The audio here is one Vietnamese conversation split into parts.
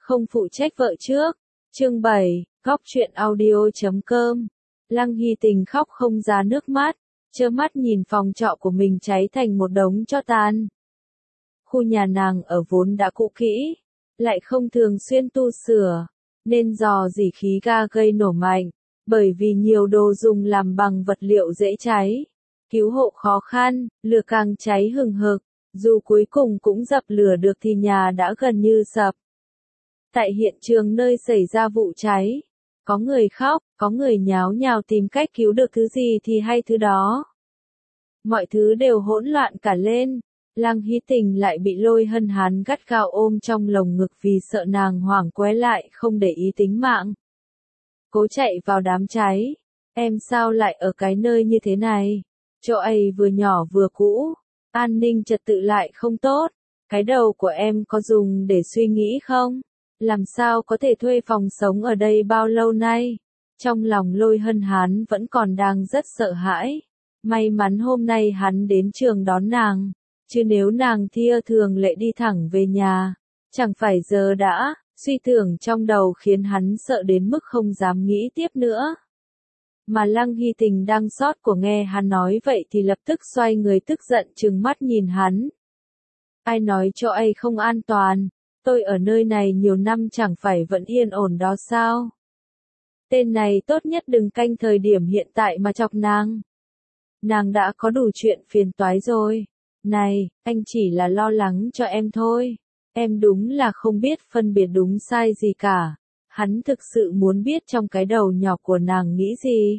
không phụ trách vợ trước. Chương 7, Góc truyện audio.com. Lăng Hy Tình khóc không ra nước mắt, trơ mắt nhìn phòng trọ của mình cháy thành một đống tro tàn. Khu nhà nàng ở vốn đã cũ kỹ, lại không thường xuyên tu sửa, nên rò rỉ khí ga gây nổ mạnh, bởi vì nhiều đồ dùng làm bằng vật liệu dễ cháy. Cứu hộ khó khăn, lửa càng cháy hừng hực, dù cuối cùng cũng dập lửa được thì nhà đã gần như sập. Tại hiện trường nơi xảy ra vụ cháy, có người khóc, có người nháo nhào tìm cách cứu được thứ gì thì hay thứ đó. Mọi thứ đều hỗn loạn cả lên, Lăng Hy Tình lại bị Lôi Hân Hán gắt gao ôm trong lồng ngực vì sợ nàng hoảng qué lại không để ý tính mạng. Cố chạy vào đám cháy, em sao lại ở cái nơi như thế này, chỗ ấy vừa nhỏ vừa cũ, an ninh trật tự lại không tốt, cái đầu của em có dùng để suy nghĩ không? Làm sao có thể thuê phòng sống ở đây bao lâu nay? Trong lòng Lôi Hân Hán vẫn còn đang rất sợ hãi. May mắn hôm nay hắn đến trường đón nàng, chứ nếu nàng thia thường lệ đi thẳng về nhà, chẳng phải giờ đã, suy tưởng trong đầu khiến hắn sợ đến mức không dám nghĩ tiếp nữa. Mà Lăng Hy Tình đang xót của nghe hắn nói vậy thì lập tức xoay người tức giận trừng mắt nhìn hắn. Ai nói chỗ ấy không an toàn? Tôi ở nơi này nhiều năm chẳng phải vẫn yên ổn đó sao? Tên này tốt nhất đừng canh thời điểm hiện tại mà chọc nàng. Nàng đã có đủ chuyện phiền toái rồi. Này, anh chỉ là lo lắng cho em thôi. Em đúng là không biết phân biệt đúng sai gì cả. Hắn thực sự muốn biết trong cái đầu nhỏ của nàng nghĩ gì.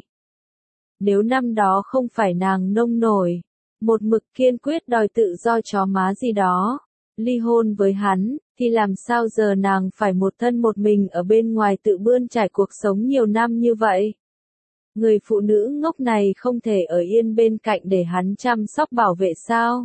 Nếu năm đó không phải nàng nông nổi, một mực kiên quyết đòi tự do chó má gì đó, ly hôn với hắn, thì làm sao giờ nàng phải một thân một mình ở bên ngoài tự bươn trải cuộc sống nhiều năm như vậy? Người phụ nữ ngốc này không thể ở yên bên cạnh để hắn chăm sóc bảo vệ sao?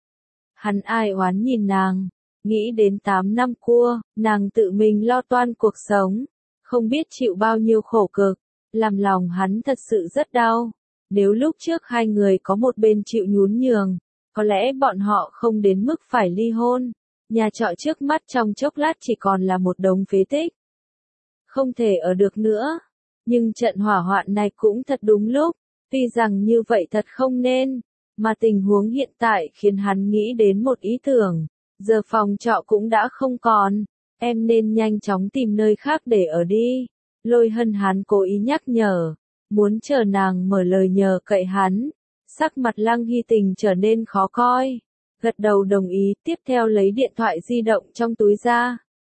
Hắn ai oán nhìn nàng, nghĩ đến 8 năm cua, nàng tự mình lo toan cuộc sống, không biết chịu bao nhiêu khổ cực, làm lòng hắn thật sự rất đau. Nếu lúc trước hai người có một bên chịu nhún nhường, có lẽ bọn họ không đến mức phải ly hôn. Nhà trọ trước mắt trong chốc lát chỉ còn là một đống phế tích. Không thể ở được nữa. Nhưng trận hỏa hoạn này cũng thật đúng lúc, tuy rằng như vậy thật không nên, mà tình huống hiện tại khiến hắn nghĩ đến một ý tưởng. Giờ phòng trọ cũng đã không còn, em nên nhanh chóng tìm nơi khác để ở đi. Lôi Hân Hán cố ý nhắc nhở, muốn chờ nàng mở lời nhờ cậy hắn. Sắc mặt Lăng Hy Tình trở nên khó coi. Gật đầu đồng ý, tiếp theo lấy điện thoại di động trong túi ra.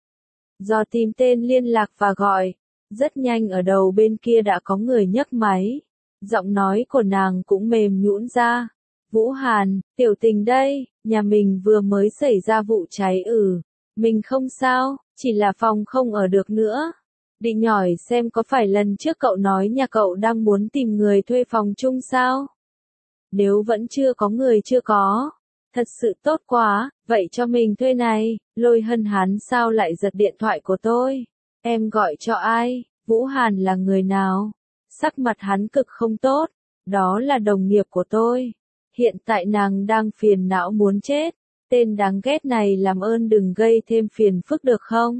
Do tìm tên liên lạc và gọi, rất nhanh ở đầu bên kia đã có người nhấc máy. Giọng nói của nàng cũng mềm nhũn ra. Vũ Hàn, tiểu tình đây, nhà mình vừa mới xảy ra vụ cháy mình không sao, chỉ là phòng không ở được nữa. Định nhỏi xem có phải lần trước cậu nói nhà cậu đang muốn tìm người thuê phòng chung sao? Nếu vẫn chưa có người chưa có. Thật sự tốt quá, vậy cho mình thuê này. Lôi Hân Hán sao lại giật điện thoại của tôi? Em gọi cho ai? Vũ Hàn là người nào? Sắc mặt hắn cực không tốt. Đó là đồng nghiệp của tôi. Hiện tại nàng đang phiền não muốn chết. Tên đáng ghét này làm ơn đừng gây thêm phiền phức được không?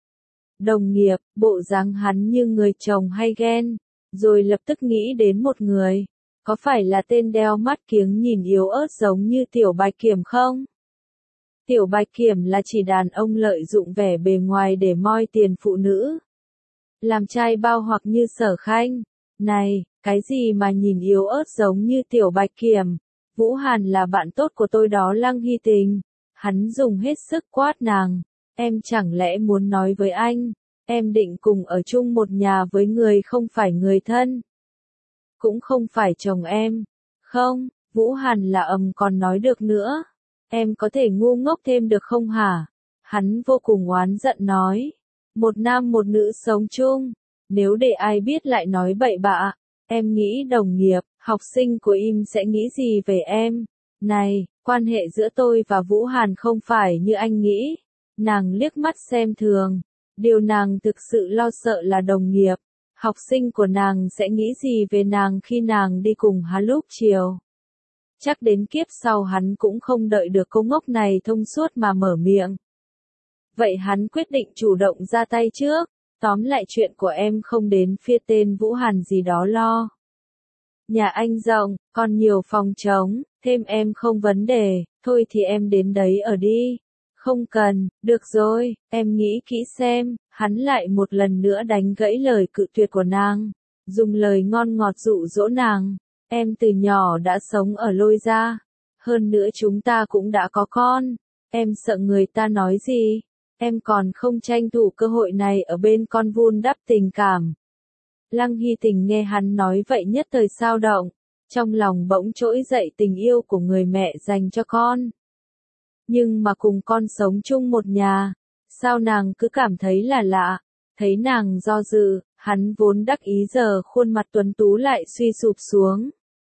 Đồng nghiệp, bộ dáng hắn như người chồng hay ghen. Rồi lập tức nghĩ đến một người. Có phải là tên đeo mắt kiếng nhìn yếu ớt giống như Tiểu Bạch Kiểm không? Tiểu Bạch Kiểm là chỉ đàn ông lợi dụng vẻ bề ngoài để moi tiền phụ nữ. Làm trai bao hoặc như Sở Khanh. Này, cái gì mà nhìn yếu ớt giống như Tiểu Bạch Kiểm? Vũ Hàn là bạn tốt của tôi đó. Lăng Hy Tình. Hắn dùng hết sức quát nàng. Em chẳng lẽ muốn nói với anh, em định cùng ở chung một nhà với người không phải người thân? Cũng không phải chồng em. Không, Vũ Hàn là còn nói được nữa. Em có thể ngu ngốc thêm được không hả? Hắn vô cùng oán giận nói. Một nam một nữ sống chung. Nếu để ai biết lại nói bậy bạ. Em nghĩ đồng nghiệp, học sinh của im sẽ nghĩ gì về em? Này, quan hệ giữa tôi và Vũ Hàn không phải như anh nghĩ. Nàng liếc mắt xem thường. Điều nàng thực sự lo sợ là đồng nghiệp. Học sinh của nàng sẽ nghĩ gì về nàng khi nàng đi cùng hắn lúc chiều. Chắc đến kiếp sau hắn cũng không đợi được cô ngốc này thông suốt mà mở miệng. Vậy hắn quyết định chủ động ra tay trước. Tóm lại chuyện của em không đến phía tên Vũ Hàn gì đó lo. Nhà anh rộng, còn nhiều phòng trống, thêm em không vấn đề, thôi thì em đến đấy ở đi. Không cần, được rồi, em nghĩ kỹ xem, hắn lại một lần nữa đánh gãy lời cự tuyệt của nàng. Dùng lời ngon ngọt dụ dỗ nàng, em từ nhỏ đã sống ở Lôi gia. Hơn nữa chúng ta cũng đã có con, em sợ người ta nói gì, em còn không tranh thủ cơ hội này ở bên con vun đắp tình cảm. Lăng Hy Tình nghe hắn nói vậy nhất thời sao động, trong lòng bỗng trỗi dậy tình yêu của người mẹ dành cho con. Nhưng mà cùng con sống chung một nhà, sao nàng cứ cảm thấy là lạ, thấy nàng do dự, hắn vốn đắc ý giờ khuôn mặt tuấn tú lại suy sụp xuống.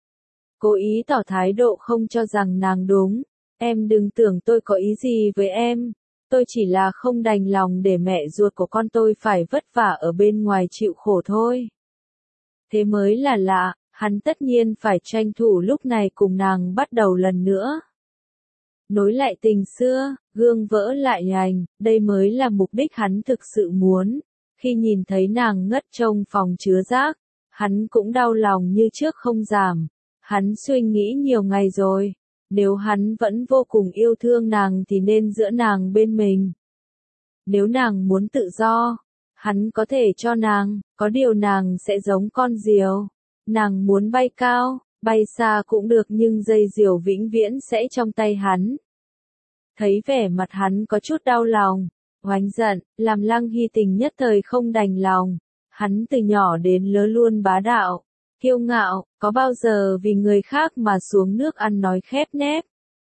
Cố ý tỏ thái độ không cho rằng nàng đúng, em đừng tưởng tôi có ý gì với em, tôi chỉ là không đành lòng để mẹ ruột của con tôi phải vất vả ở bên ngoài chịu khổ thôi. Thế mới là lạ, hắn tất nhiên phải tranh thủ lúc này cùng nàng bắt đầu lần nữa. Nối lại tình xưa, gương vỡ lại nhành, đây mới là mục đích hắn thực sự muốn. Khi nhìn thấy nàng ngất trong phòng chứa rác, hắn cũng đau lòng như trước không giảm. Hắn suy nghĩ nhiều ngày rồi, nếu hắn vẫn vô cùng yêu thương nàng thì nên giữ nàng bên mình. Nếu nàng muốn tự do, hắn có thể cho nàng, có điều nàng sẽ giống con diều. Nàng muốn bay cao, bay xa cũng được nhưng dây diều vĩnh viễn sẽ trong tay hắn. Thấy vẻ mặt hắn có chút đau lòng, oánh giận, làm Lăng Hy Tình nhất thời không đành lòng. Hắn từ nhỏ đến lớn luôn bá đạo, kiêu ngạo, có bao giờ vì người khác mà xuống nước ăn nói khép nép.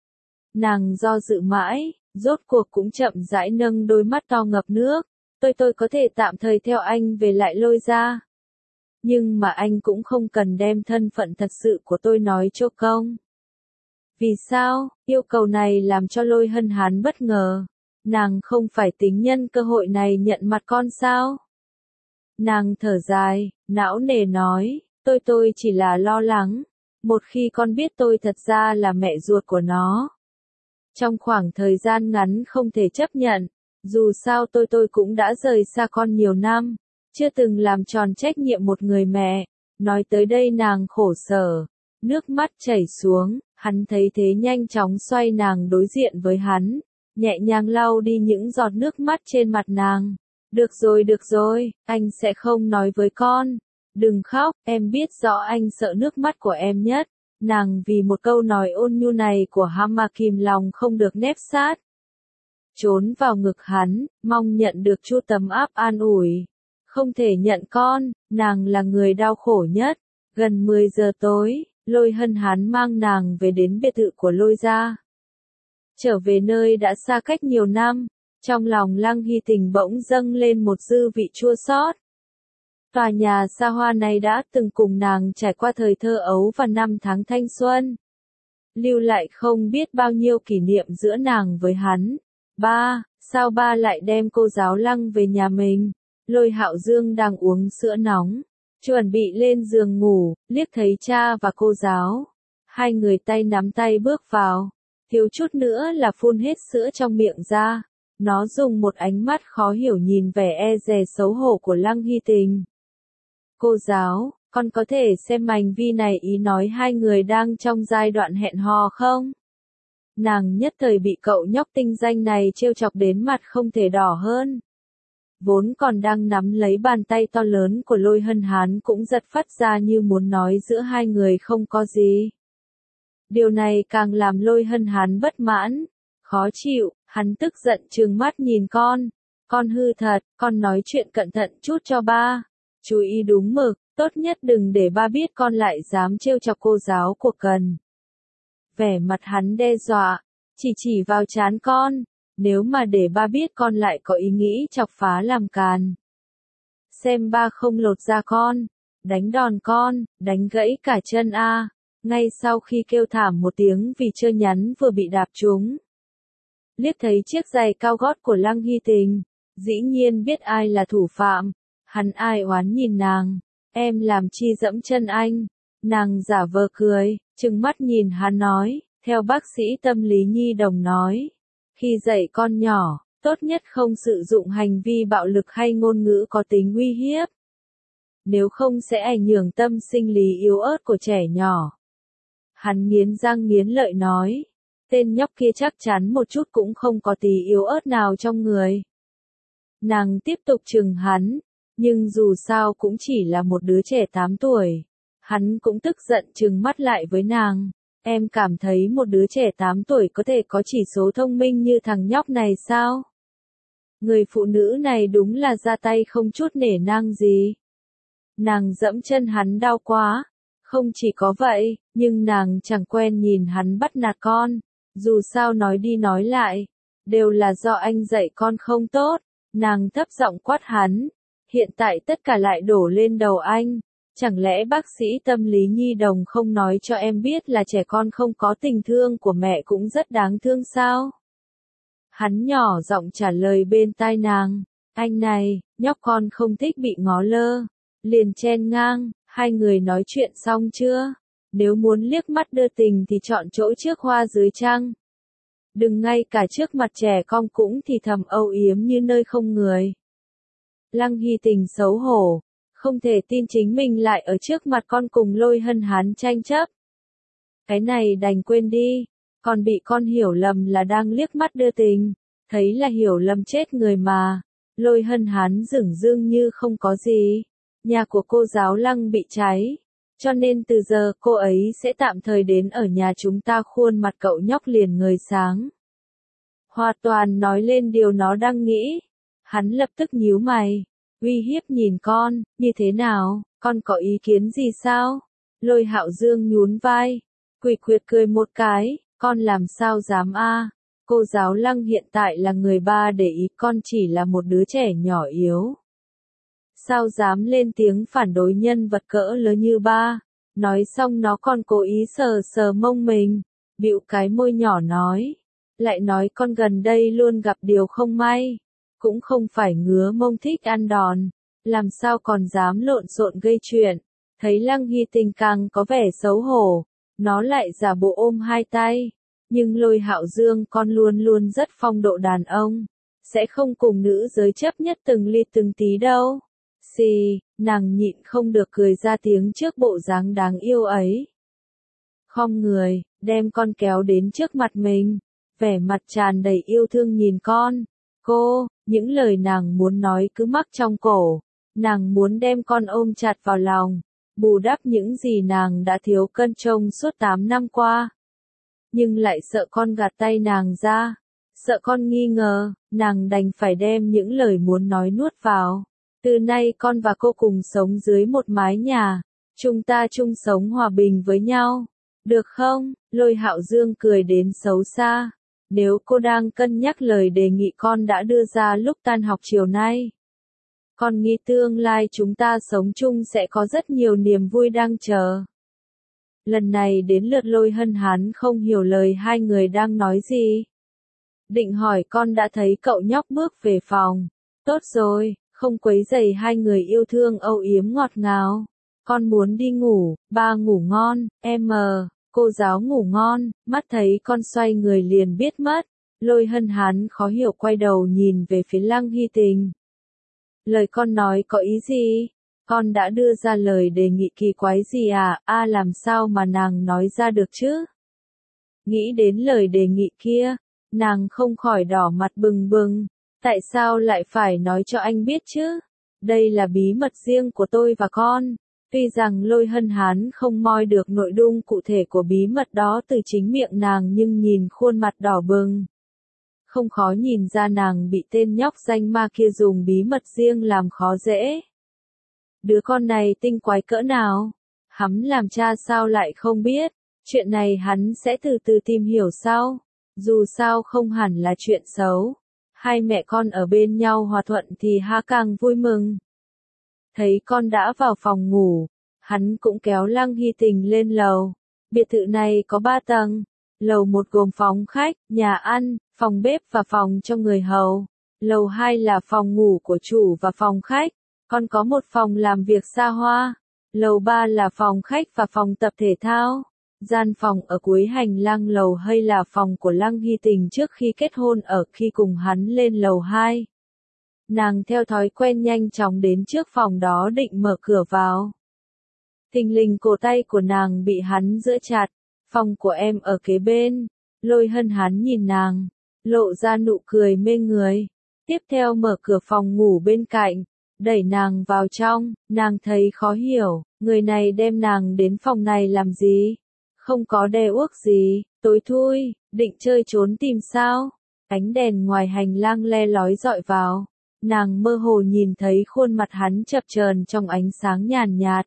Nàng do dự mãi, rốt cuộc cũng chậm rãi nâng đôi mắt to ngập nước. Tôi có thể tạm thời theo anh về lại Lôi gia. Nhưng mà anh cũng không cần đem thân phận thật sự của tôi nói cho công. Vì sao? Yêu cầu này làm cho Lôi Hân Hán bất ngờ. Nàng không phải tính nhân cơ hội này nhận mặt con sao? Nàng thở dài, não nề nói, tôi chỉ là lo lắng. Một khi con biết tôi thật ra là mẹ ruột của nó. Trong khoảng thời gian ngắn không thể chấp nhận. Dù sao tôi cũng đã rời xa con nhiều năm, chưa từng làm tròn trách nhiệm một người mẹ. Nói tới đây nàng khổ sở, nước mắt chảy xuống, hắn thấy thế nhanh chóng xoay nàng đối diện với hắn, nhẹ nhàng lau đi những giọt nước mắt trên mặt nàng. Được rồi, anh sẽ không nói với con. Đừng khóc, em biết rõ anh sợ nước mắt của em nhất. Nàng vì một câu nói ôn nhu này của hắn mà kìm lòng không được nép sát. Trốn vào ngực hắn, mong nhận được chút tấm áp an ủi. Không thể nhận con, nàng là người đau khổ nhất. Gần 10 giờ tối, Lôi Hân Hán mang nàng về đến biệt thự của Lôi gia. Trở về nơi đã xa cách nhiều năm, trong lòng Lăng Hy Tình bỗng dâng lên một dư vị chua xót. Tòa nhà xa hoa này đã từng cùng nàng trải qua thời thơ ấu và năm tháng thanh xuân. Lưu lại không biết bao nhiêu kỷ niệm giữa nàng với hắn. Sao ba lại đem cô giáo Lăng về nhà mình? Lôi Hạo Dương đang uống sữa nóng, chuẩn bị lên giường ngủ, liếc thấy cha và cô giáo. Hai người tay nắm tay bước vào, thiếu chút nữa là phun hết sữa trong miệng ra. Nó dùng một ánh mắt khó hiểu nhìn vẻ e dè xấu hổ của Lăng Hy Tình. Cô giáo, con có thể xem hành vi này ý nói hai người đang trong giai đoạn hẹn hò không? Nàng nhất thời bị cậu nhóc tinh danh này trêu chọc đến mặt không thể đỏ hơn. Vốn còn đang nắm lấy bàn tay to lớn của Lôi Hân Hán cũng giật phát ra như muốn nói giữa hai người không có gì. Điều này càng làm Lôi Hân Hán bất mãn, khó chịu, hắn tức giận trừng mắt nhìn con hư thật, con nói chuyện cẩn thận chút cho ba, chú ý đúng mực, tốt nhất đừng để ba biết con lại dám trêu chọc cô giáo của Cần. Vẻ mặt hắn đe dọa, chỉ vào trán con, nếu mà để ba biết con lại có ý nghĩ chọc phá làm càn. Xem ba không lột da con, đánh đòn con, đánh gãy cả chân a. Ngay sau khi kêu thảm một tiếng vì chơi nhắn vừa bị đạp trúng. Liếc thấy chiếc giày cao gót của Lăng Hy Tình, dĩ nhiên biết ai là thủ phạm. Hắn ai oán nhìn nàng, em làm chi dẫm chân anh. Nàng giả vờ cười, trừng mắt nhìn hắn nói, theo bác sĩ tâm lý nhi đồng nói, khi dạy con nhỏ, Tốt nhất không sử dụng hành vi bạo lực hay ngôn ngữ có tính uy hiếp. Nếu không sẽ ảnh hưởng tâm sinh lý yếu ớt của trẻ nhỏ. Hắn nghiến răng nghiến lợi nói. Tên nhóc kia chắc chắn một chút cũng không có tí yếu ớt nào trong người. Nàng tiếp tục trừng hắn, nhưng dù sao cũng chỉ là một đứa trẻ 8 tuổi. Hắn cũng tức giận trừng mắt lại với nàng. Em cảm thấy một đứa trẻ 8 tuổi có thể có chỉ số thông minh như thằng nhóc này sao? Người phụ nữ này đúng là ra tay không chút nể nang gì. Nàng dẫm chân hắn đau quá. Không chỉ có vậy, nhưng nàng chẳng quen nhìn hắn bắt nạt con. Dù sao nói đi nói lại, đều là do anh dạy con không tốt. Nàng thấp giọng quát hắn. Hiện tại tất cả lại đổ lên đầu anh. Chẳng lẽ bác sĩ tâm lý nhi đồng không nói cho em biết là trẻ con không có tình thương của mẹ cũng rất đáng thương sao? Hắn nhỏ giọng trả lời bên tai nàng. Anh này, nhóc con không thích bị ngó lơ. Liền chen ngang, hai người nói chuyện xong chưa? Nếu muốn liếc mắt đưa tình thì chọn chỗ trước hoa dưới trăng. Đừng ngay cả trước mặt trẻ con cũng thì thầm âu yếm như nơi không người. Lăng Hy Tình xấu hổ, không thể tin chính mình lại ở trước mặt con cùng Lôi Hân Hán tranh chấp. Cái này đành quên đi, còn bị con hiểu lầm là đang liếc mắt đưa tình, thấy là hiểu lầm chết người mà. Lôi Hân Hán dửng dưng như không có gì. Nhà của cô giáo Lăng bị cháy, cho nên từ giờ cô ấy sẽ tạm thời đến ở nhà chúng ta. Khuôn mặt cậu nhóc liền ngời sáng. Hoàn toàn nói lên điều nó đang nghĩ. Hắn lập tức nhíu mày, uy hiếp nhìn con, như thế nào, con có ý kiến gì sao? Lôi Hạo Dương nhún vai, quỷ quyệt cười một cái, con làm sao dám a? Cô giáo Lăng hiện tại là người ba để ý, con chỉ là một đứa trẻ nhỏ yếu. Sao dám lên tiếng phản đối nhân vật cỡ lớn như ba? Nói xong nó còn cố ý sờ sờ mông mình, bĩu cái môi nhỏ nói. Lại nói con gần đây luôn gặp điều không may. Cũng không phải ngứa mông thích ăn đòn. Làm sao còn dám lộn xộn gây chuyện. Thấy Lăng Hy Tình càng có vẻ xấu hổ. Nó lại giả bộ ôm hai tay. Nhưng Lôi Hạo Dương con luôn luôn rất phong độ đàn ông. Sẽ không cùng nữ giới chấp nhất từng ly từng tí đâu. Xì, nàng nhịn không được cười ra tiếng trước bộ dáng đáng yêu ấy. Khom người, đem con kéo đến trước mặt mình, vẻ mặt tràn đầy yêu thương nhìn con. Cô, những lời nàng muốn nói cứ mắc trong cổ. Nàng muốn đem con ôm chặt vào lòng, bù đắp những gì nàng đã thiếu cân trông suốt 8 năm qua. Nhưng lại sợ con gạt tay nàng ra, sợ con nghi ngờ, nàng đành phải đem những lời muốn nói nuốt vào. Từ nay con và cô cùng sống dưới một mái nhà, chúng ta chung sống hòa bình với nhau. Được không? Lôi Hạo Dương cười đến xấu xa. Nếu cô đang cân nhắc lời đề nghị con đã đưa ra lúc tan học chiều nay. Con nghĩ tương lai chúng ta sống chung sẽ có rất nhiều niềm vui đang chờ. Lần này đến lượt Lôi Hân Hán không hiểu lời hai người đang nói gì. Định hỏi con đã thấy cậu nhóc bước về phòng. Tốt rồi, không quấy rầy hai người yêu thương âu yếm ngọt ngào. Con muốn đi ngủ, ba ngủ ngon, cô giáo ngủ ngon. Mắt thấy con xoay người liền biết mất. Lôi Hân Hán khó hiểu quay đầu nhìn về phía Lăng Hy Tình. Lời con nói có ý gì? Con đã đưa ra lời đề nghị kỳ quái gì à? Làm sao mà nàng nói ra được chứ? Nghĩ đến lời đề nghị kia, nàng không khỏi đỏ mặt bừng bừng. Tại sao lại phải nói cho anh biết chứ? Đây là bí mật riêng của tôi và con. Tuy rằng Lôi Hân Hán không moi được nội dung cụ thể của bí mật đó từ chính miệng nàng, nhưng nhìn khuôn mặt đỏ bừng, không khó nhìn ra nàng bị tên nhóc danh ma kia dùng bí mật riêng làm khó dễ. Đứa con này tinh quái cỡ nào? Hắn làm cha sao lại không biết? Chuyện này hắn sẽ từ từ tìm hiểu sau. Dù sao không hẳn là chuyện xấu. Hai mẹ con ở bên nhau hòa thuận thì ha càng vui mừng. Thấy con đã vào phòng ngủ, hắn cũng kéo Lăng Hy Tình lên lầu. Biệt thự này có 3 tầng. Lầu 1 gồm phòng khách, nhà ăn, phòng bếp và phòng cho người hầu. Lầu 2 là phòng ngủ của chủ và phòng khách. Còn có một phòng làm việc xa hoa. Lầu 3 là phòng khách và phòng tập thể thao. Gian phòng ở cuối hành lang lầu hay là phòng của Lăng Hy Tình trước khi kết hôn ở khi cùng hắn lên lầu 2. Nàng theo thói quen nhanh chóng đến trước phòng đó định mở cửa vào. Thình lình cổ tay của nàng bị hắn giữ chặt. Phòng của em ở kế bên. Lôi Hân hắn nhìn nàng, lộ ra nụ cười mê người. Tiếp theo mở cửa phòng ngủ bên cạnh, đẩy nàng vào trong. Nàng thấy khó hiểu, người này đem nàng đến phòng này làm gì? Không có đe uốc gì, tối thui, định chơi trốn tìm sao? Ánh đèn ngoài hành lang le lói dọi vào. Nàng mơ hồ nhìn thấy khuôn mặt hắn chập chờn trong ánh sáng nhàn nhạt.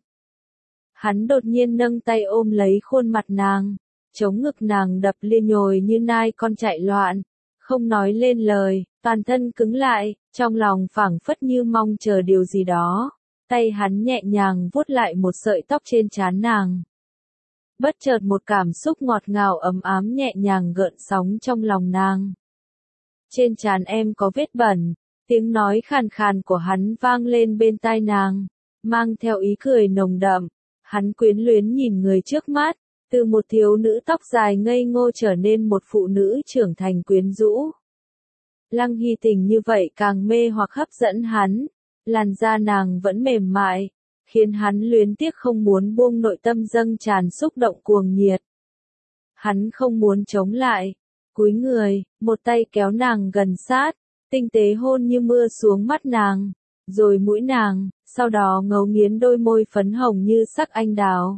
Hắn đột nhiên nâng tay ôm lấy khuôn mặt nàng, chống ngực nàng đập liên nhồi như nai con chạy loạn, không nói lên lời, toàn thân cứng lại, trong lòng phảng phất như mong chờ điều gì đó. Tay hắn nhẹ nhàng vuốt lại một sợi tóc trên trán nàng. Bất chợt một cảm xúc ngọt ngào ấm ám nhẹ nhàng gợn sóng trong lòng nàng. Trên trán em có vết bẩn, tiếng nói khàn khàn của hắn vang lên bên tai nàng, mang theo ý cười nồng đậm. Hắn quyến luyến nhìn người trước mắt, từ một thiếu nữ tóc dài ngây ngô trở nên một phụ nữ trưởng thành quyến rũ. Lăng Hy Tình như vậy càng mê hoặc hấp dẫn hắn, làn da nàng vẫn mềm mại, khiến hắn luyến tiếc không muốn buông nội tâm dâng tràn xúc động cuồng nhiệt. Hắn không muốn chống lại, cúi người, một tay kéo nàng gần sát, tinh tế hôn như mưa xuống mắt nàng, rồi mũi nàng, sau đó ngấu nghiến đôi môi phấn hồng như sắc anh đào.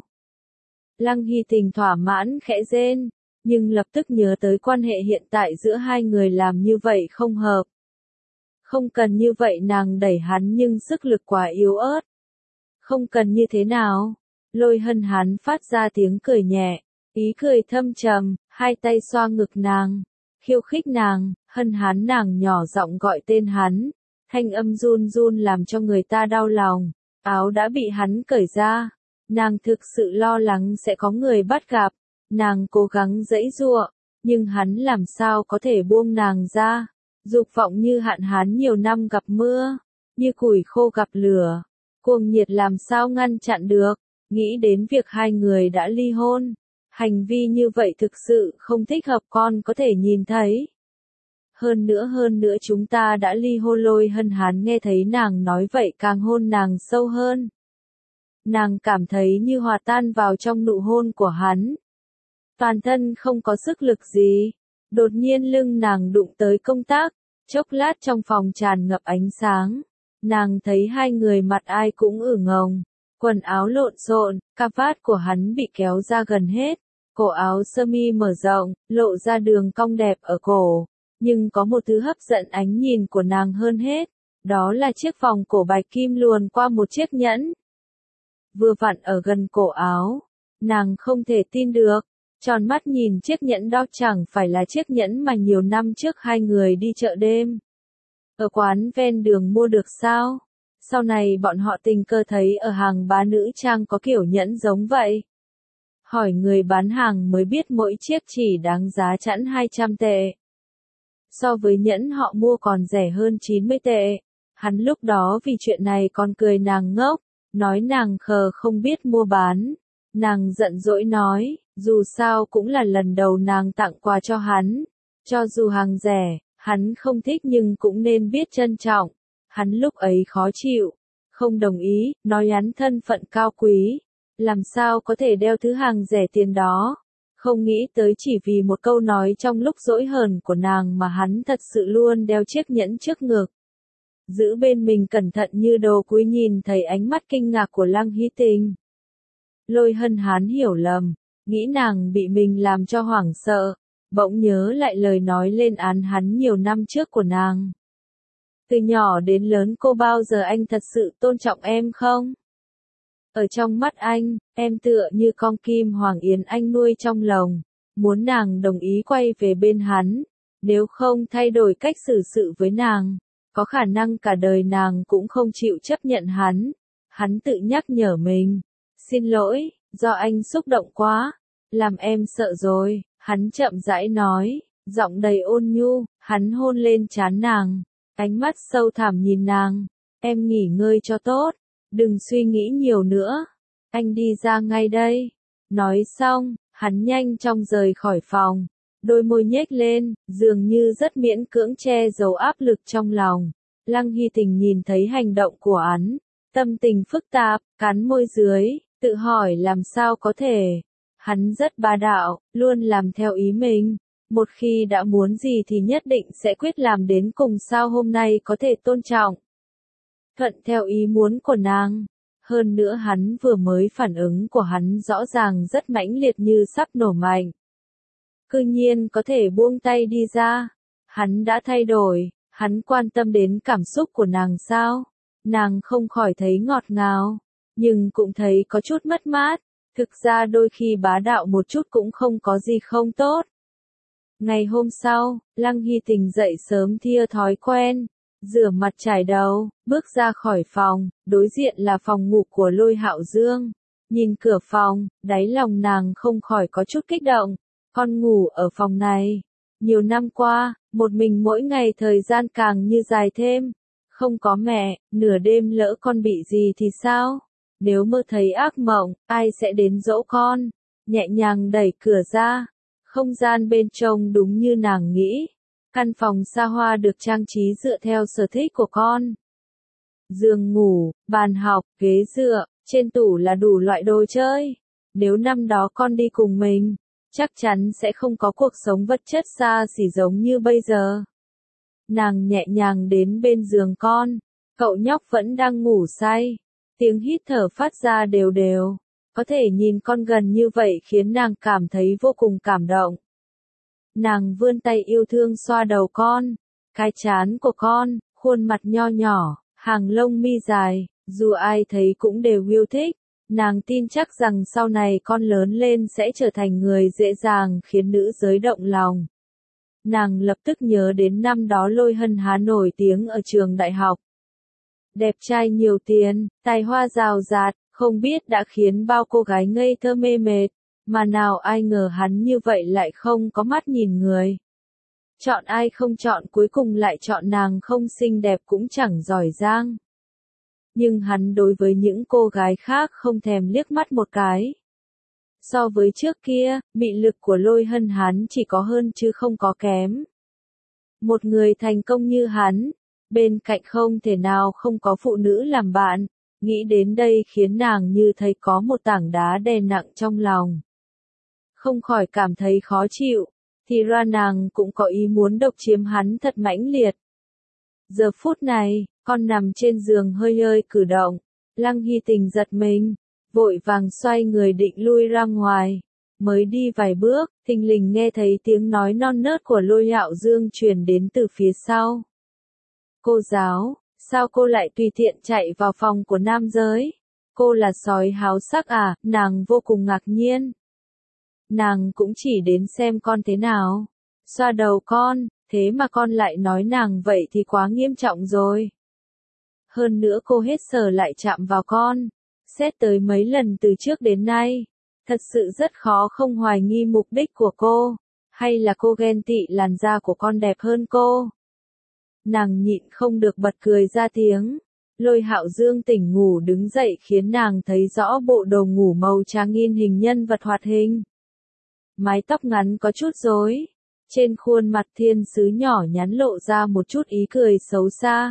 Lăng Hy Tình thỏa mãn khẽ rên, nhưng lập tức nhớ tới quan hệ hiện tại giữa hai người làm như vậy không hợp. Không cần như vậy nàng đẩy hắn nhưng sức lực quá yếu ớt. Không cần như thế nào? Lôi Hân hắn phát ra tiếng cười nhẹ, ý cười thâm trầm, hai tay xoa ngực nàng, khiêu khích nàng, Hân hắn nàng nhỏ giọng gọi tên hắn, thanh âm run run làm cho người ta đau lòng, áo đã bị hắn cởi ra, nàng thực sự lo lắng sẽ có người bắt gặp, nàng cố gắng giãy giụa, nhưng hắn làm sao có thể buông nàng ra, dục vọng như hạn hán nhiều năm gặp mưa, như củi khô gặp lửa, cuồng nhiệt làm sao ngăn chặn được, nghĩ đến việc hai người đã ly hôn, hành vi như vậy thực sự không thích hợp con có thể nhìn thấy. Hơn nữa chúng ta đã ly hôn. Lôi Hân hắn nghe thấy nàng nói vậy càng hôn nàng sâu hơn. Nàng cảm thấy như hòa tan vào trong nụ hôn của hắn. Toàn thân không có sức lực gì. Đột nhiên lưng nàng đụng tới công tắc, chốc lát trong phòng tràn ngập ánh sáng. Nàng thấy hai người mặt ai cũng ửng hồng, quần áo lộn xộn, cà vạt của hắn bị kéo ra gần hết, cổ áo sơ mi mở rộng, lộ ra đường cong đẹp ở cổ. Nhưng có một thứ hấp dẫn ánh nhìn của nàng hơn hết, đó là chiếc vòng cổ bạch kim luồn qua một chiếc nhẫn. Vừa vặn ở gần cổ áo, nàng không thể tin được, tròn mắt nhìn chiếc nhẫn đó chẳng phải là chiếc nhẫn mà nhiều năm trước hai người đi chợ đêm. Ở quán ven đường mua được sao? Sau này bọn họ tình cờ thấy ở hàng bán nữ trang có kiểu nhẫn giống vậy. Hỏi người bán hàng mới biết mỗi chiếc chỉ đáng giá chẵn 200 tệ. So với nhẫn họ mua còn rẻ hơn 90 tệ. Hắn lúc đó vì chuyện này còn cười nàng ngốc, nói nàng khờ không biết mua bán. Nàng giận dỗi nói, dù sao cũng là lần đầu nàng tặng quà cho hắn. Cho dù hàng rẻ, hắn không thích nhưng cũng nên biết trân trọng. Hắn lúc ấy khó chịu, không đồng ý, nói hắn thân phận cao quý. Làm sao có thể đeo thứ hàng rẻ tiền đó. Không nghĩ tới chỉ vì một câu nói trong lúc dỗi hờn của nàng mà hắn thật sự luôn đeo chiếc nhẫn trước ngực. Giữ bên mình cẩn thận như đồ quý nhìn thấy ánh mắt kinh ngạc của Lăng Hy Tình. Lôi Hân hắn hiểu lầm, nghĩ nàng bị mình làm cho hoảng sợ, bỗng nhớ lại lời nói lên án hắn nhiều năm trước của nàng. Từ nhỏ đến lớn cô bao giờ anh thật sự tôn trọng em không? Ở trong mắt anh, em tựa như con kim hoàng yến anh nuôi trong lồng, muốn nàng đồng ý quay về bên hắn, nếu không thay đổi cách xử sự với nàng, có khả năng cả đời nàng cũng không chịu chấp nhận hắn. Hắn tự nhắc nhở mình, xin lỗi, do anh xúc động quá, làm em sợ rồi, hắn chậm rãi nói, giọng đầy ôn nhu, hắn hôn lên trán nàng, ánh mắt sâu thẳm nhìn nàng, em nghỉ ngơi cho tốt. Đừng suy nghĩ nhiều nữa. Anh đi ra ngay đây. Nói xong, Hắn nhanh chóng rời khỏi phòng, đôi môi nhếch lên, dường như rất miễn cưỡng che giấu áp lực trong lòng. Lăng Hy Tình nhìn thấy hành động của hắn, tâm tình phức tạp, cắn môi dưới, tự hỏi làm sao có thể. Hắn rất bá đạo, luôn làm theo ý mình. Một khi đã muốn gì thì nhất định sẽ quyết làm đến cùng, sao hôm nay có thể tôn trọng, thuận theo ý muốn của nàng. Hơn nữa hắn vừa mới phản ứng của hắn rõ ràng rất mãnh liệt như sắp nổ mạnh. Cư nhiên có thể buông tay đi ra. Hắn đã thay đổi, hắn quan tâm đến cảm xúc của nàng sao? Nàng không khỏi thấy ngọt ngào, nhưng cũng thấy có chút mất mát. Thực ra đôi khi bá đạo một chút cũng không có gì không tốt. Ngày hôm sau, Lăng Hy Tình dậy sớm theo thói quen, rửa mặt chải đầu, bước ra khỏi phòng, đối diện là phòng ngủ của Lôi Hạo Dương. Nhìn cửa phòng, đáy lòng nàng không khỏi có chút kích động. Con ngủ ở phòng này. Nhiều năm qua, một mình mỗi ngày thời gian càng như dài thêm. Không có mẹ, nửa đêm lỡ con bị gì thì sao? Nếu mơ thấy ác mộng, ai sẽ đến dỗ con? Nhẹ nhàng đẩy cửa ra. Không gian bên trong đúng như nàng nghĩ. Căn phòng xa hoa được trang trí dựa theo sở thích của con. Giường ngủ, bàn học, ghế dựa, trên tủ là đủ loại đồ chơi. Nếu năm đó con đi cùng mình, chắc chắn sẽ không có cuộc sống vật chất xa xỉ giống như bây giờ. Nàng nhẹ nhàng đến bên giường con, cậu nhóc vẫn đang ngủ say. Tiếng hít thở phát ra đều đều. Có thể nhìn con gần như vậy khiến nàng cảm thấy vô cùng cảm động. Nàng vươn tay yêu thương xoa đầu con, cái trán của con, khuôn mặt nho nhỏ, hàng lông mi dài, dù ai thấy cũng đều yêu thích. Nàng tin chắc rằng sau này con lớn lên sẽ trở thành người dễ dàng khiến nữ giới động lòng. Nàng lập tức nhớ đến năm đó Lôi Hân Há nổi tiếng ở trường đại học. Đẹp trai nhiều tiền, tài hoa rào rạt, không biết đã khiến bao cô gái ngây thơ mê mệt, mà nào ai ngờ hắn như vậy lại không có mắt nhìn người. Chọn ai không chọn, cuối cùng lại chọn nàng không xinh đẹp cũng chẳng giỏi giang. Nhưng hắn đối với những cô gái khác không thèm liếc mắt một cái. So với trước kia, mị lực của Lôi Hân hắn chỉ có hơn chứ không có kém. Một người thành công như hắn, bên cạnh không thể nào không có phụ nữ làm bạn. Nghĩ đến đây khiến nàng như thấy có một tảng đá đè nặng trong lòng. Không khỏi cảm thấy khó chịu, thì ra nàng cũng có ý muốn độc chiếm hắn thật mãnh liệt. Giờ phút này, con nằm trên giường hơi hơi cử động, Lăng Hy Tình giật mình, vội vàng xoay người định lui ra ngoài. Mới đi vài bước, thình lình nghe thấy tiếng nói non nớt của Lôi Hạo Dương truyền đến từ phía sau. Cô giáo, sao cô lại tùy tiện chạy vào phòng của nam giới? Cô là sói háo sắc à? Nàng vô cùng ngạc nhiên. Nàng cũng chỉ đến xem con thế nào. Xoa đầu con, thế mà con lại nói nàng vậy thì quá nghiêm trọng rồi. Hơn nữa cô hết sờ lại chạm vào con. Xét tới mấy lần từ trước đến nay. Thật sự rất khó không hoài nghi mục đích của cô. Hay là cô ghen tị làn da của con đẹp hơn cô? Nàng nhịn không được bật cười ra tiếng. Lôi Hạo Dương tỉnh ngủ đứng dậy khiến nàng thấy rõ bộ đồ ngủ màu trắng in hình nhân vật hoạt hình. Mái tóc ngắn có chút rối. Trên khuôn mặt thiên sứ nhỏ nhắn lộ ra một chút ý cười xấu xa.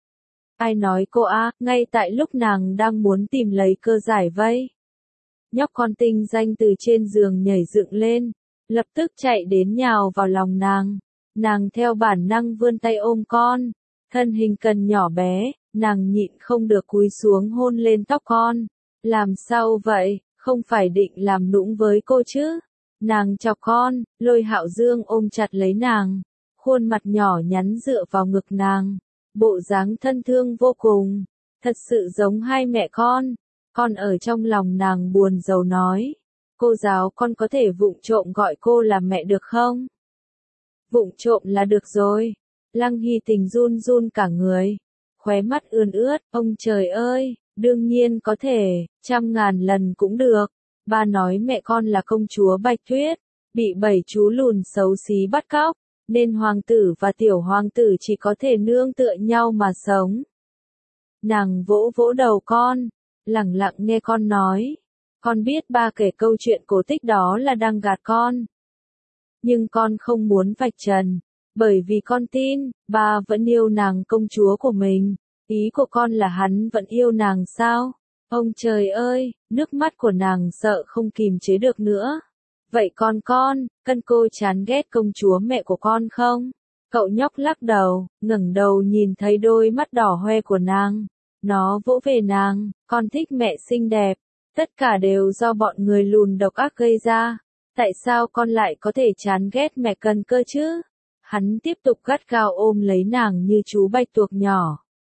Ai nói cô ngay tại lúc nàng đang muốn tìm lấy cơ giải vây. Nhóc con tinh danh từ trên giường nhảy dựng lên, lập tức chạy đến nhào vào lòng nàng. Nàng theo bản năng vươn tay ôm con, thân hình cần nhỏ bé, nàng nhịn không được cúi xuống hôn lên tóc con. Làm sao vậy, không phải định làm nũng với cô chứ? Nàng chọc con, Lôi Hạo Dương ôm chặt lấy nàng, khuôn mặt nhỏ nhắn dựa vào ngực nàng, bộ dáng thân thương vô cùng, thật sự giống hai mẹ con. Con ở trong lòng nàng buồn rầu nói, cô giáo con có thể vụng trộm gọi cô là mẹ được không? Vụng trộm là được rồi. Lăng Hy Tình run run cả người, khóe mắt ươn ướt, ông trời ơi, đương nhiên có thể, 100.000 lần cũng được. Ba nói mẹ con là công chúa Bạch Tuyết, bị 7 chú lùn xấu xí bắt cóc, nên hoàng tử và tiểu hoàng tử chỉ có thể nương tựa nhau mà sống. Nàng vỗ vỗ đầu con, lẳng lặng nghe con nói, Con biết ba kể câu chuyện cổ tích đó là đang gạt con. Nhưng con không muốn vạch trần, bởi vì con tin, ba vẫn yêu nàng công chúa của mình. Ý của con là hắn vẫn yêu nàng sao? Ông trời ơi, nước mắt của nàng sợ không kìm chế được nữa. Vậy con, cân cô chán ghét công chúa mẹ của con không? Cậu nhóc lắc đầu, ngẩng đầu nhìn thấy đôi mắt đỏ hoe của nàng. Nó vỗ về nàng, con thích mẹ xinh đẹp. Tất cả đều do bọn người lùn độc ác gây ra. Tại sao con lại có thể chán ghét mẹ Cân cơ chứ? Hắn tiếp tục gắt gao ôm lấy nàng như chú bạch tuộc nhỏ.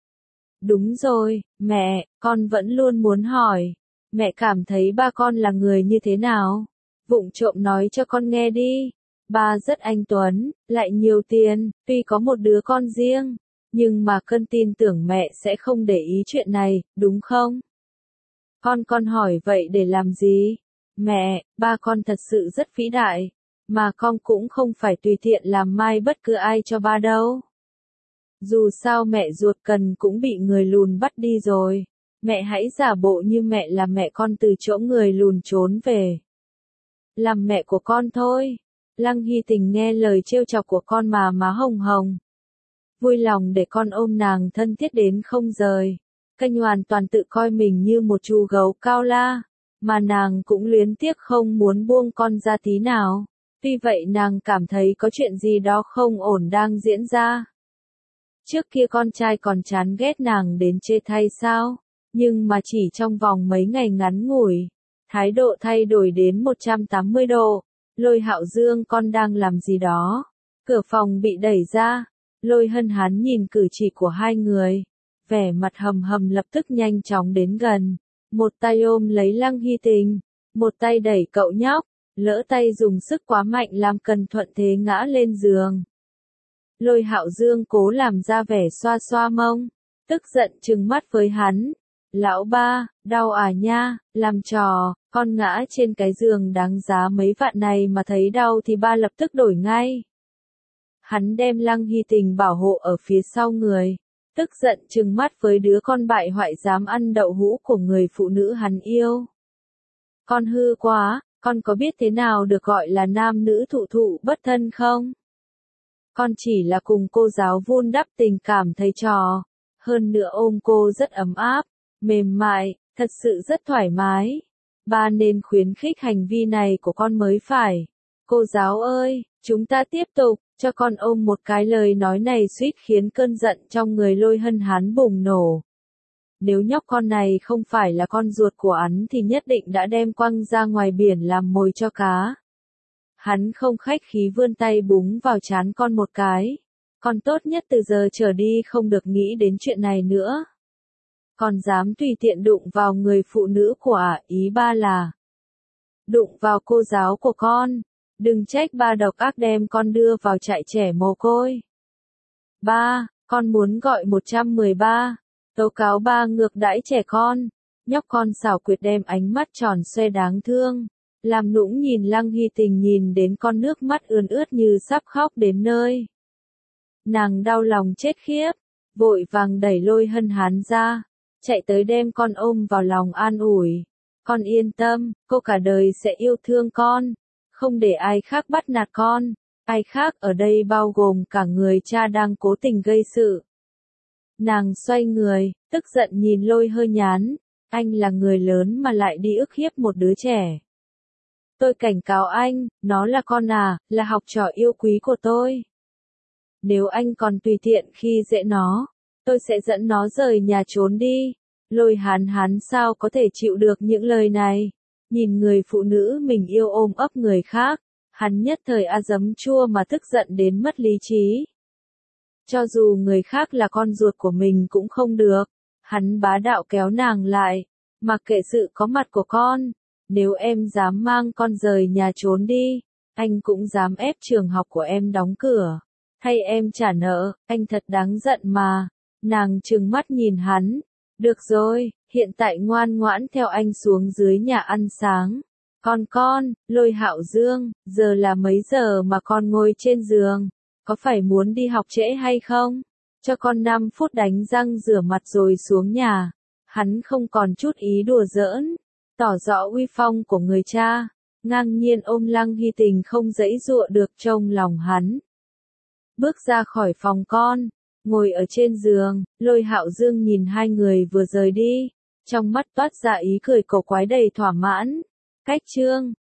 Đúng rồi, mẹ, con vẫn luôn muốn hỏi. Mẹ cảm thấy ba con là người như thế nào? Vụng trộm nói cho con nghe đi. Ba rất anh tuấn, lại nhiều tiền, tuy có một đứa con riêng. Nhưng mà Cân tin tưởng mẹ sẽ không để ý chuyện này, đúng không? Con hỏi vậy để làm gì? Mẹ, ba con thật sự rất vĩ đại. Mà con cũng không phải tùy tiện làm mai bất cứ ai cho ba đâu. Dù sao mẹ ruột Cần cũng bị người lùn bắt đi rồi. Mẹ hãy giả bộ như mẹ là mẹ con từ chỗ người lùn trốn về. Làm mẹ của con thôi. Lăng Hy Tình nghe lời trêu chọc của con mà má hồng hồng. Vui lòng để con ôm nàng thân thiết đến không rời. Kênh hoàn toàn tự coi mình như một chú gấu cao la. Mà nàng cũng luyến tiếc không muốn buông con ra tí nào. Tuy vậy nàng cảm thấy có chuyện gì đó không ổn đang diễn ra. Trước kia con trai còn chán ghét nàng đến chê thay sao, nhưng mà chỉ trong vòng mấy ngày ngắn ngủi, thái độ thay đổi đến 180 độ. Lôi Hạo Dương, con đang làm gì đó? Cửa phòng bị đẩy ra, Lôi Hân Hán nhìn cử chỉ của hai người, vẻ mặt hầm hầm lập tức nhanh chóng đến gần, một tay ôm lấy Lăng Hy Tình, một tay đẩy cậu nhóc, lỡ tay dùng sức quá mạnh làm Cần thuận thế ngã lên giường. Lôi Hạo Dương cố làm ra vẻ xoa xoa mông, tức giận trừng mắt với hắn. Lão ba, đau à nha, làm trò, con ngã trên cái giường đáng giá mấy vạn này mà thấy đau thì ba lập tức đổi ngay. Hắn đem Lăng Hy Tình bảo hộ ở phía sau người, tức giận trừng mắt với đứa con bại hoại dám ăn đậu hũ của người phụ nữ hắn yêu. Con hư quá, con có biết thế nào được gọi là nam nữ thụ thụ bất thân không? Con chỉ là cùng cô giáo vun đắp tình cảm thầy trò, hơn nữa ôm cô rất ấm áp, mềm mại, thật sự rất thoải mái. Ba nên khuyến khích hành vi này của con mới phải. Cô giáo ơi, chúng ta tiếp tục, cho con ôm một cái. Lời nói này suýt khiến cơn giận trong người Lôi Hân Hán bùng nổ. Nếu nhóc con này không phải là con ruột của hắn thì nhất định đã đem quăng ra ngoài biển làm mồi cho cá. Hắn không khách khí vươn tay búng vào trán con một cái. Con tốt nhất từ giờ trở đi không được nghĩ đến chuyện này nữa. Con dám tùy tiện đụng vào người phụ nữ của ý ba là đụng vào cô giáo của con. Đừng trách ba độc ác đem con đưa vào trại trẻ mồ côi. Ba, con muốn gọi 113, tố cáo ba ngược đãi trẻ con. Nhóc con xảo quyệt đem ánh mắt tròn xoe đáng thương, làm nũng nhìn Lăng Hy Tình, nhìn đến con nước mắt ươn ướt như sắp khóc đến nơi. Nàng đau lòng chết khiếp, vội vàng đẩy Lôi Hân Hán ra, chạy tới đem con ôm vào lòng an ủi. Con yên tâm, cô cả đời sẽ yêu thương con, không để ai khác bắt nạt con. Ai khác ở đây bao gồm cả người cha đang cố tình gây sự. Nàng xoay người, tức giận nhìn Lôi Hân Hán, anh là người lớn mà lại đi ức hiếp một đứa trẻ. Tôi cảnh cáo anh, nó là con là học trò yêu quý của tôi. Nếu anh còn tùy tiện khi dễ nó, tôi sẽ dẫn nó rời nhà trốn đi. Lôi Hán Hán sao có thể chịu được những lời này? Nhìn người phụ nữ mình yêu ôm ấp người khác, hắn nhất thời giấm chua mà tức giận đến mất lý trí. Cho dù người khác là con ruột của mình cũng không được, hắn bá đạo kéo nàng lại, mặc kệ sự có mặt của con. Nếu em dám mang con rời nhà trốn đi, anh cũng dám ép trường học của em đóng cửa, hay em trả nợ. Anh thật đáng giận mà. Nàng trừng mắt nhìn hắn. Được rồi, hiện tại ngoan ngoãn theo anh xuống dưới nhà ăn sáng. Con, Lôi Hạo Dương, giờ là mấy giờ mà con ngồi trên giường? Có phải muốn đi học trễ hay không? Cho con 5 phút đánh răng rửa mặt rồi xuống nhà. Hắn không còn chút ý đùa giỡn. tỏ rõ uy phong của người cha, ngang nhiên ôm Lăng Hy Tình không giãy giụa được trong lòng hắn. Bước ra khỏi phòng con, ngồi ở trên giường, Lôi Hạo Dương nhìn hai người vừa rời đi, trong mắt toát ra ý cười cổ quái đầy thỏa mãn. Cách chương